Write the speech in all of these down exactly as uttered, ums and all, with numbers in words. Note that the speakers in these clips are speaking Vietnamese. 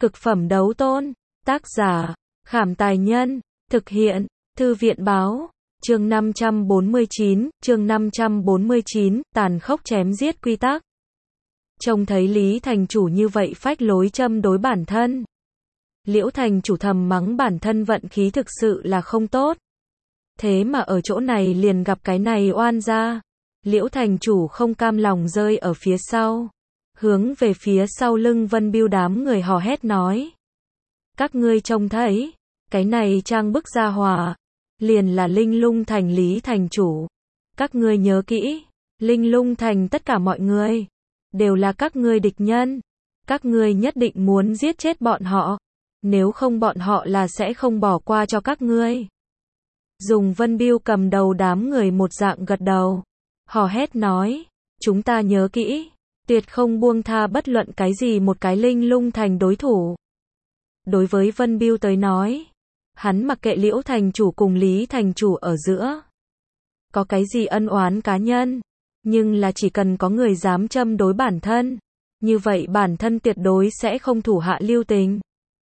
Cực phẩm đấu tôn. Tác giả, Khảm Tài Nhân. Thực hiện, Thư viện Báo. Chương năm trăm bốn mươi chín, chương năm trăm bốn mươi chín, tàn khốc chém giết quy tắc. Trông thấy Lý thành chủ như vậy phách lối châm đối bản thân. Liễu thành chủ thầm mắng bản thân vận khí thực sự là không tốt. Thế mà ở chỗ này liền gặp cái này oan gia. Liễu thành chủ không cam lòng rơi ở phía sau. Hướng về phía sau lưng Vân Bưu đám người hò hét nói. Các ngươi trông thấy, cái này trang bức gia hỏa, liền là Linh Lung Thành Lý thành chủ. Các ngươi nhớ kỹ, Linh Lung Thành tất cả mọi người, đều là các ngươi địch nhân. Các ngươi nhất định muốn giết chết bọn họ, nếu không bọn họ là sẽ không bỏ qua cho các ngươi. Dùng Vân Bưu cầm đầu đám người một dạng gật đầu, hò hét nói, chúng ta nhớ kỹ, tuyệt không buông tha bất luận cái gì một cái Linh Lung Thành đối thủ. Đối với Vân Bưu tới nói, hắn mặc kệ Liễu thành chủ cùng Lý thành chủ ở giữa có cái gì ân oán cá nhân, nhưng là chỉ cần có người dám châm đối bản thân, như vậy bản thân tuyệt đối sẽ không thủ hạ lưu tình.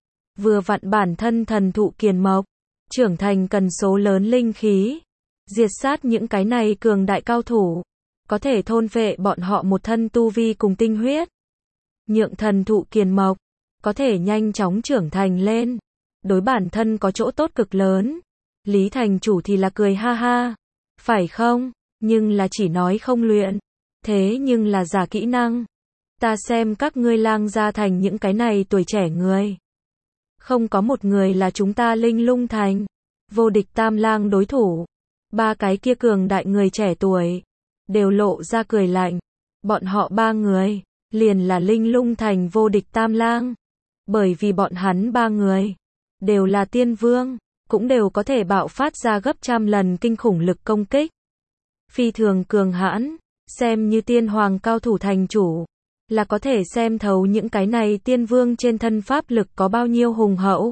Vừa vặn bản thân thần thụ kiền mộc, trưởng thành cần số lớn linh khí, diệt sát những cái này cường đại cao thủ, có thể thôn phệ bọn họ một thân tu vi cùng tinh huyết. Nhượng thần thụ kiền mộc, có thể nhanh chóng trưởng thành lên, đối bản thân có chỗ tốt cực lớn. Lý thành chủ thì là cười ha ha, phải không, nhưng là chỉ nói không luyện, thế nhưng là giả kỹ năng. Ta xem các ngươi Lang gia thành những cái này tuổi trẻ người, không có một người là chúng ta Linh Lung Thành vô địch tam lang đối thủ. Ba cái kia cường đại người trẻ tuổi đều lộ ra cười lạnh. Bọn họ ba người liền là Linh Lung Thành vô địch tam lang, bởi vì bọn hắn ba người đều là tiên vương, cũng đều có thể bạo phát ra gấp trăm lần kinh khủng lực công kích, phi thường cường hãn. Xem như tiên hoàng cao thủ thành chủ, là có thể xem thấu những cái này tiên vương trên thân pháp lực có bao nhiêu hùng hậu.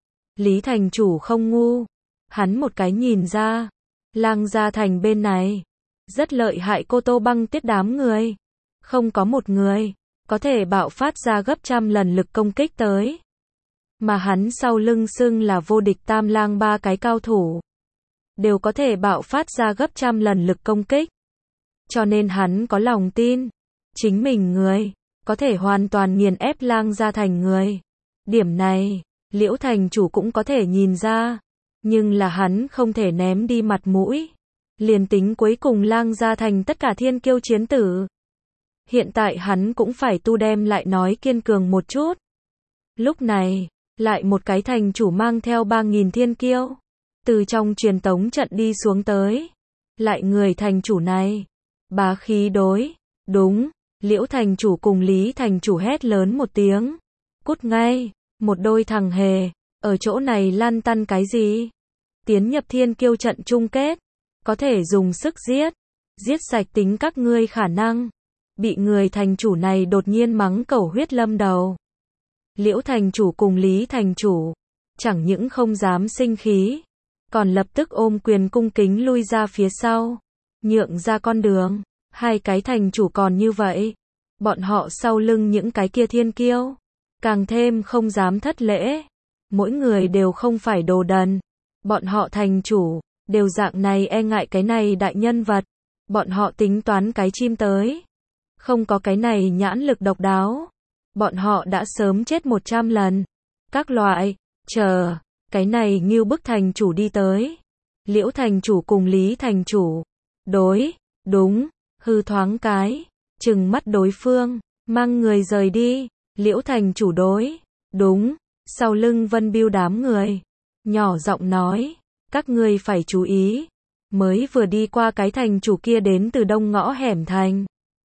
Lý thành chủ không ngu, hắn một cái nhìn ra, Lang gia thành bên này rất lợi hại. Cô Tô Băng Tuyết đám người, không có một người có thể bạo phát ra gấp trăm lần lực công kích tới. Mà hắn sau lưng xưng là vô địch tam lang ba cái cao thủ, đều có thể bạo phát ra gấp trăm lần lực công kích. Cho nên hắn có lòng tin, chính mình người, có thể hoàn toàn nghiền ép Lang gia thành người. Điểm này, Liễu thành chủ cũng có thể nhìn ra, nhưng là hắn không thể ném đi mặt mũi. Liền tính cuối cùng Lang gia thành tất cả thiên kiêu chiến tử, hiện tại hắn cũng phải tu đem lại nói kiên cường một chút. Lúc này, lại một cái thành chủ mang theo ba nghìn thiên kiêu, từ trong truyền tống trận đi xuống tới. Lại người thành chủ này, bá khí đối, đúng, Liễu thành chủ cùng Lý thành chủ hét lớn một tiếng. Cút ngay, một đôi thằng hề, ở chỗ này lăn tăn cái gì? Tiến nhập thiên kiêu trận chung kết, có thể dùng sức giết, giết sạch tính các ngươi khả năng. Bị người thành chủ này đột nhiên mắng cẩu huyết lâm đầu. Liễu thành chủ cùng Lý thành chủ, chẳng những không dám sinh khí, còn lập tức ôm quyền cung kính lui ra phía sau, nhượng ra con đường. Hai cái thành chủ còn như vậy, bọn họ sau lưng những cái kia thiên kiêu, càng thêm không dám thất lễ. Mỗi người đều không phải đồ đần, bọn họ thành chủ, đều dạng này e ngại cái này đại nhân vật, bọn họ tính toán cái chim tới. Không có cái này nhãn lực độc đáo, bọn họ đã sớm chết một trăm lần. Các loại, chờ, cái này Ngưu Bức thành chủ đi tới. Liễu thành chủ cùng Lý thành chủ, đối, đúng, hư thoáng cái, chừng mắt đối phương, mang người rời đi. Liễu thành chủ đối, đúng, sau lưng Vân Bưu đám người, nhỏ giọng nói, các ngươi phải chú ý, mới vừa đi qua cái thành chủ kia đến từ đông ngõ hẻm thành.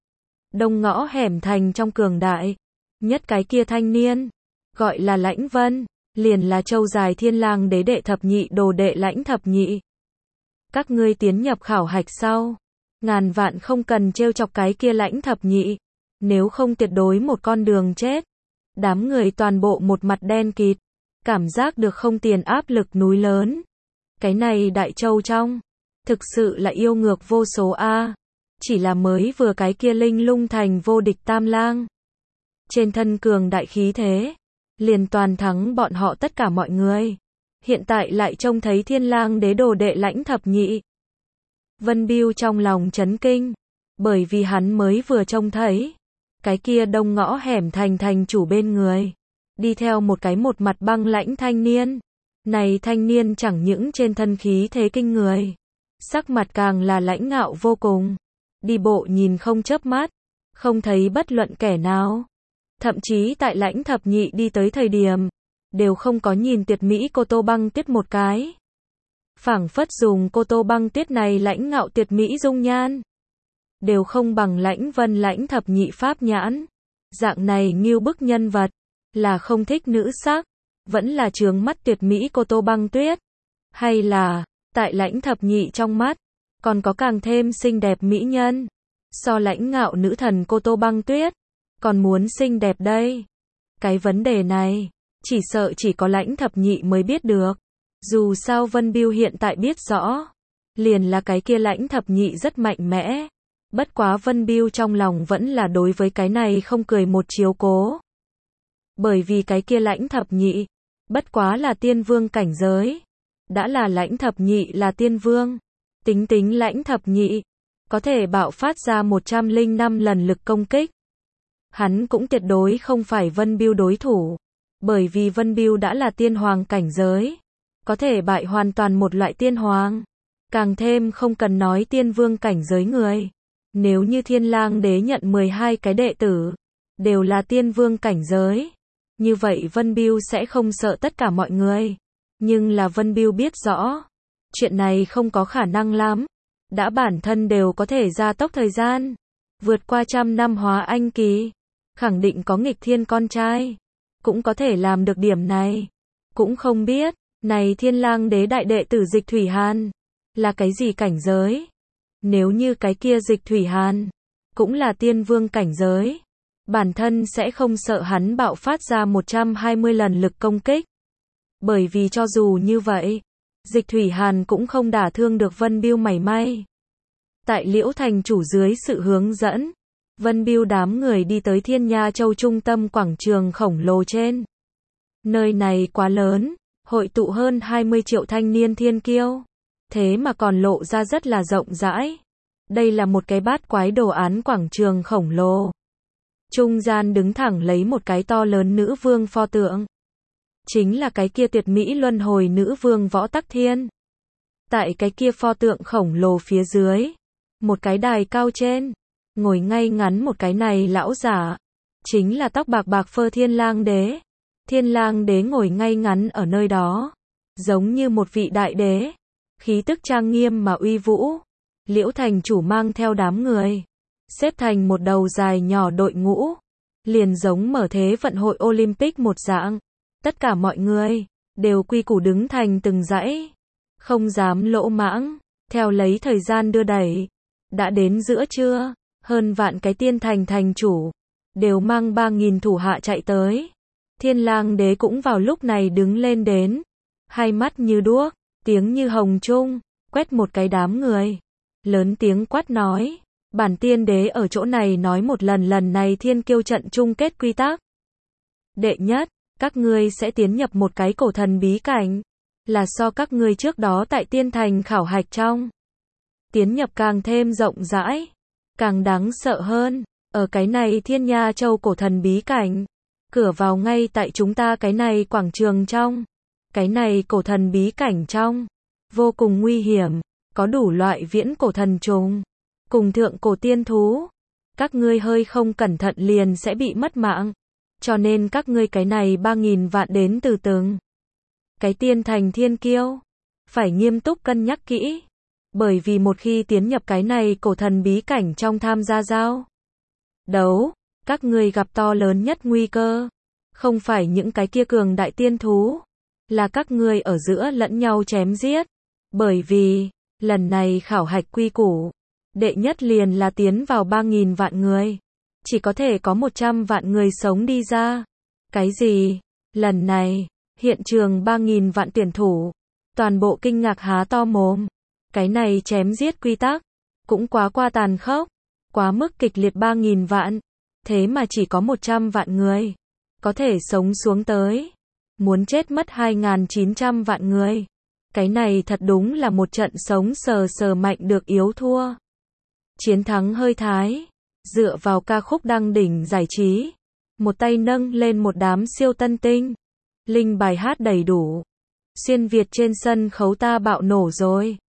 Đông ngõ hẻm thành trong cường đại nhất cái kia thanh niên, gọi là Lãnh Vân, liền là Châu Dài Thiên Lang đế đệ thập nhị đồ đệ Lãnh thập nhị. Các ngươi tiến nhập khảo hạch sau, ngàn vạn không cần trêu chọc cái kia Lãnh thập nhị, nếu không tuyệt đối một con đường chết. Đám người toàn bộ một mặt đen kịt, cảm giác được không tiền áp lực núi lớn. Cái này Đại Châu trong, thực sự là yêu ngược vô số a. Chỉ là mới vừa cái kia Linh Lung Thành vô địch tam lang, trên thân cường đại khí thế, liền toàn thắng bọn họ tất cả mọi người. Hiện tại lại trông thấy Thiên Lang Đế đồ đệ Lãnh Thập Nhị. Vân Bưu trong lòng chấn kinh, bởi vì hắn mới vừa trông thấy, cái kia đông ngõ hẻm thành thành chủ bên người, đi theo một cái một mặt băng lãnh thanh niên. Này thanh niên chẳng những trên thân khí thế kinh người, sắc mặt càng là lãnh ngạo vô cùng, đi bộ nhìn không chớp mắt, không thấy bất luận kẻ nào. Thậm chí tại Lãnh Thập Nhị đi tới thời điểm, đều không có nhìn tuyệt mỹ Cô Tô Băng Tuyết một cái. Phảng phất dùng Cô Tô Băng Tuyết này lãnh ngạo tuyệt mỹ dung nhan, đều không bằng Lãnh Vân Lãnh Thập Nhị pháp nhãn. Dạng này ngưu bức nhân vật, là không thích nữ sắc, vẫn là chướng mắt tuyệt mỹ Cô Tô Băng Tuyết, hay là, tại Lãnh Thập Nhị trong mắt, còn có càng thêm xinh đẹp mỹ nhân, so lãnh ngạo nữ thần Cô Tô Băng Tuyết, còn muốn xinh đẹp đây. Cái vấn đề này, chỉ sợ chỉ có Lãnh Thập Nhị mới biết được. Dù sao Vân Bưu hiện tại biết rõ, liền là cái kia Lãnh Thập Nhị rất mạnh mẽ. Bất quá Vân Bưu trong lòng vẫn là đối với cái này không cười một chiếu cố. Bởi vì cái kia Lãnh Thập Nhị, bất quá là tiên vương cảnh giới. Đã là Lãnh Thập Nhị là tiên vương, tính tính Lãnh Thập Nhị, có thể bạo phát ra một trăm lẻ năm lần lực công kích. Hắn cũng tuyệt đối không phải Vân Bưu đối thủ, bởi vì Vân Bưu đã là tiên hoàng cảnh giới, có thể bại hoàn toàn một loại tiên hoàng, càng thêm không cần nói tiên vương cảnh giới người. Nếu như Thiên Lang Đế nhận mười hai cái đệ tử, đều là tiên vương cảnh giới, như vậy Vân Bưu sẽ không sợ tất cả mọi người. Nhưng là Vân Bưu biết rõ, chuyện này không có khả năng lắm. Đã bản thân đều có thể gia tốc thời gian, vượt qua trăm năm hóa anh kỳ, khẳng định có nghịch thiên con trai, cũng có thể làm được điểm này. Cũng không biết, này Thiên Lang Đế đại đệ tử Dịch Thủy Hàn, là cái gì cảnh giới? Nếu như cái kia Dịch Thủy Hàn, cũng là tiên vương cảnh giới, bản thân sẽ không sợ hắn bạo phát ra một trăm hai mươi lần lực công kích. Bởi vì cho dù như vậy, Dịch Thủy Hàn cũng không đả thương được Vân Bưu mảy may. Tại Liễu Thành chủ dưới sự hướng dẫn, Vân Bưu đám người đi tới Thiên Nha Châu trung tâm quảng trường khổng lồ trên. Nơi này quá lớn, hội tụ hơn hai mươi triệu thanh niên thiên kiêu, thế mà còn lộ ra rất là rộng rãi. Đây là một cái bát quái đồ án quảng trường khổng lồ. Trung gian đứng thẳng lấy một cái to lớn nữ vương pho tượng. Chính là cái kia tuyệt mỹ luân hồi nữ vương Võ Tắc Thiên. Tại cái kia pho tượng khổng lồ phía dưới, một cái đài cao trên, ngồi ngay ngắn một cái này lão giả, chính là tóc bạc bạc phơ Thiên Lang Đế. Thiên Lang Đế ngồi ngay ngắn ở nơi đó, giống như một vị đại đế, khí tức trang nghiêm mà uy vũ. Liễu Thành chủ mang theo đám người, xếp thành một đầu dài nhỏ đội ngũ, liền giống mở thế vận hội Olympic một dạng. Tất cả mọi người đều quy củ đứng thành từng dãy, không dám lỗ mãng. Theo lấy thời gian đưa đẩy, đã đến giữa trưa, hơn vạn cái tiên thành thành chủ đều mang ba nghìn thủ hạ chạy tới. Thiên Lang Đế cũng vào lúc này đứng lên đến, hai mắt như đuốc, tiếng như hồng trung, quét một cái đám người, lớn tiếng quát nói: "Bản tiên đế ở chỗ này nói một lần lần này thiên kiêu trận chung kết quy tắc. Đệ nhất, các ngươi sẽ tiến nhập một cái cổ thần bí cảnh, là so các ngươi trước đó tại tiên thành khảo hạch trong tiến nhập càng thêm rộng rãi, càng đáng sợ hơn. Ở cái này Thiên Nha Châu cổ thần bí cảnh, cửa vào ngay tại chúng ta cái này quảng trường trong. Cái này cổ thần bí cảnh trong, vô cùng nguy hiểm, có đủ loại viễn cổ thần trùng, cùng thượng cổ tiên thú. Các ngươi hơi không cẩn thận liền sẽ bị mất mạng. Cho nên các ngươi cái này ba nghìn vạn đến từ từng cái tiên thành thiên kiêu, phải nghiêm túc cân nhắc kỹ. Bởi vì một khi tiến nhập cái này cổ thần bí cảnh trong tham gia giao đấu, các ngươi gặp to lớn nhất nguy cơ, không phải những cái kia cường đại tiên thú, là các ngươi ở giữa lẫn nhau chém giết. Bởi vì, lần này khảo hạch quy củ, đệ nhất liền là tiến vào ba nghìn vạn người, chỉ có thể có một trăm vạn người sống đi ra. Cái gì? Lần này, hiện trường ba nghìn vạn tuyển thủ, toàn bộ kinh ngạc há to mồm. Cái này chém giết quy tắc, cũng quá qua tàn khốc, quá mức kịch liệt. Ba nghìn vạn, thế mà chỉ có một trăm vạn người. có thể sống xuống tới. Muốn chết mất hai nghìn chín trăm vạn người. Cái này thật đúng là một trận sống sờ sờ mạnh được yếu thua. Chiến thắng hơi thái. Dựa vào ca khúc đăng đỉnh giải trí. Một tay nâng lên một đám siêu tân tinh. Linh bài hát đầy đủ. Xuyên Việt trên sân khấu ta bạo nổ rồi.